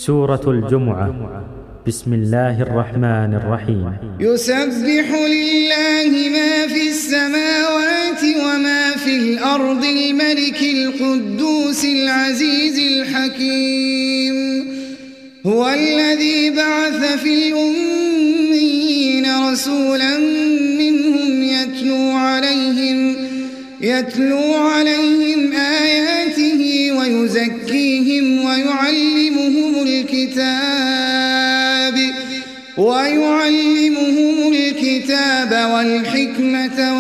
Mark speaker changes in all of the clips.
Speaker 1: سورة الجمعة. بسم الله الرحمن الرحيم.
Speaker 2: يسبح لله ما في السماوات وما في الأرض الملك القدوس العزيز الحكيم. هو الذي بعث في الأميين رسولا منهم يتلو عليهم آياته ويزكيهم ويعلمهم الكتاب والحكمة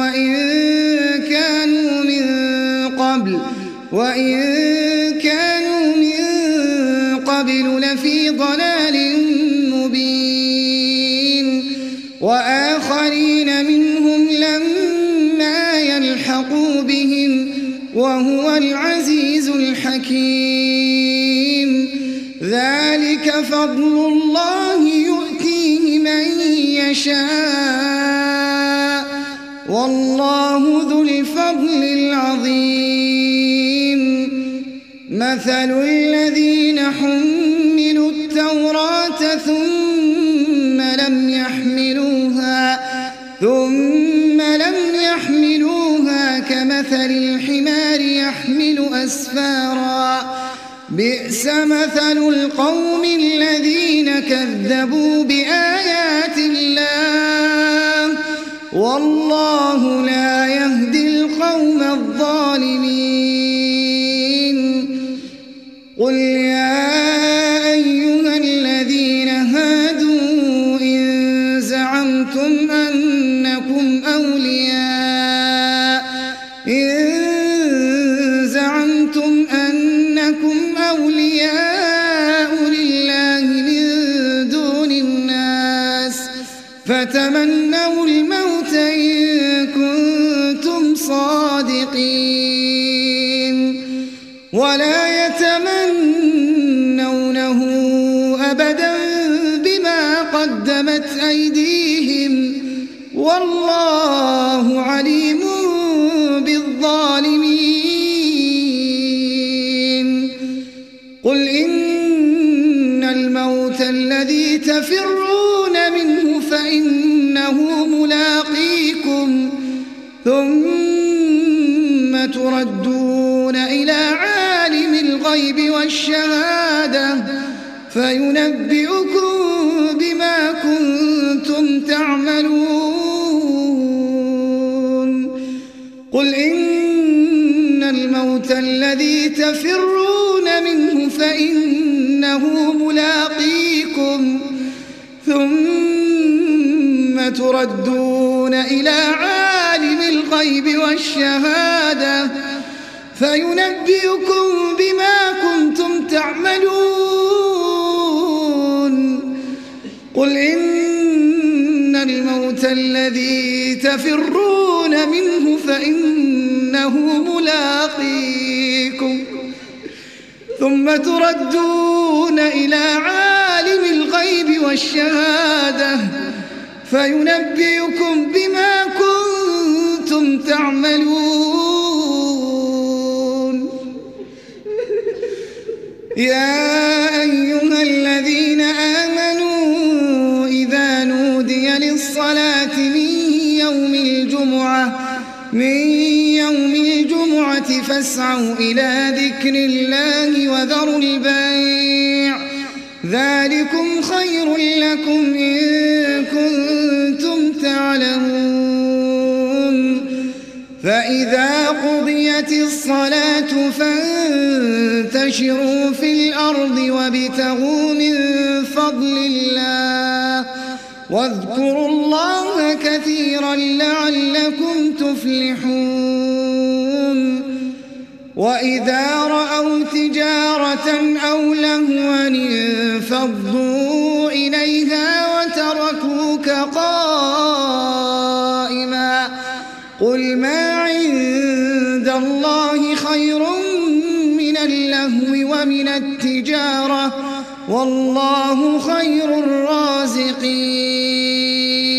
Speaker 2: وإن كانوا من قبل لفي ضلال مبين. وآخرين منهم لما يلحقوا بهم وهو العزيز الحكيم. ذلك فضل الله يؤتيه من يشاء والله ذو الفضل العظيم. مثل الذين حملوا التوراة ثم لم يحملوها كمثل الحمار يحمل أسفارا. بئس مثل القوم الذين كذبوا بآيات الله والله لا يهدي القوم الظالمين. قل يا أيها الذين هادوا إن زعمتم أنكم أولياء لله من دون الناس فتمنوا الموت إن كنتم صادقين ولا يتمنونه أبدا بما قدمت أيديهم والله عليم بالظالمين. قل إن الموت الذي تفرون منه فإنه ملاقيكم ثم تردون إلى عالم الغيب والشهادة فينبئكم بما كنتم تعملون. قل إن الموت الذي تفرون منه فإنه ملاقيكم ثم تردون إلى عالم الغيب والشهادة فينبئكم بما كنتم تعملون. قل إن الموت الذي تفرون منه فإنه ملاقيكم ثم تردون إلى عالم الغيب والشهادة فينبئكم بما كنتم تعملون. يا أيها الذين آمنوا إذا نودي للصلاة من يوم الجمعة فاسعوا إلى ذكر الله وذروا البيع ذلكم خير لكم إن كنتم تعلمون. فإذا قضيت الصلاة فانتشروا في الأرض وابتغوا من فضل الله واذكروا الله كثيرا لعلكم تفلحون. وإذا رأوا تجارة أو لهوا انفضوا إليها وتركوك قائما. قل ما عند الله خير من اللهو ومن التجارة والله خير الرازقين.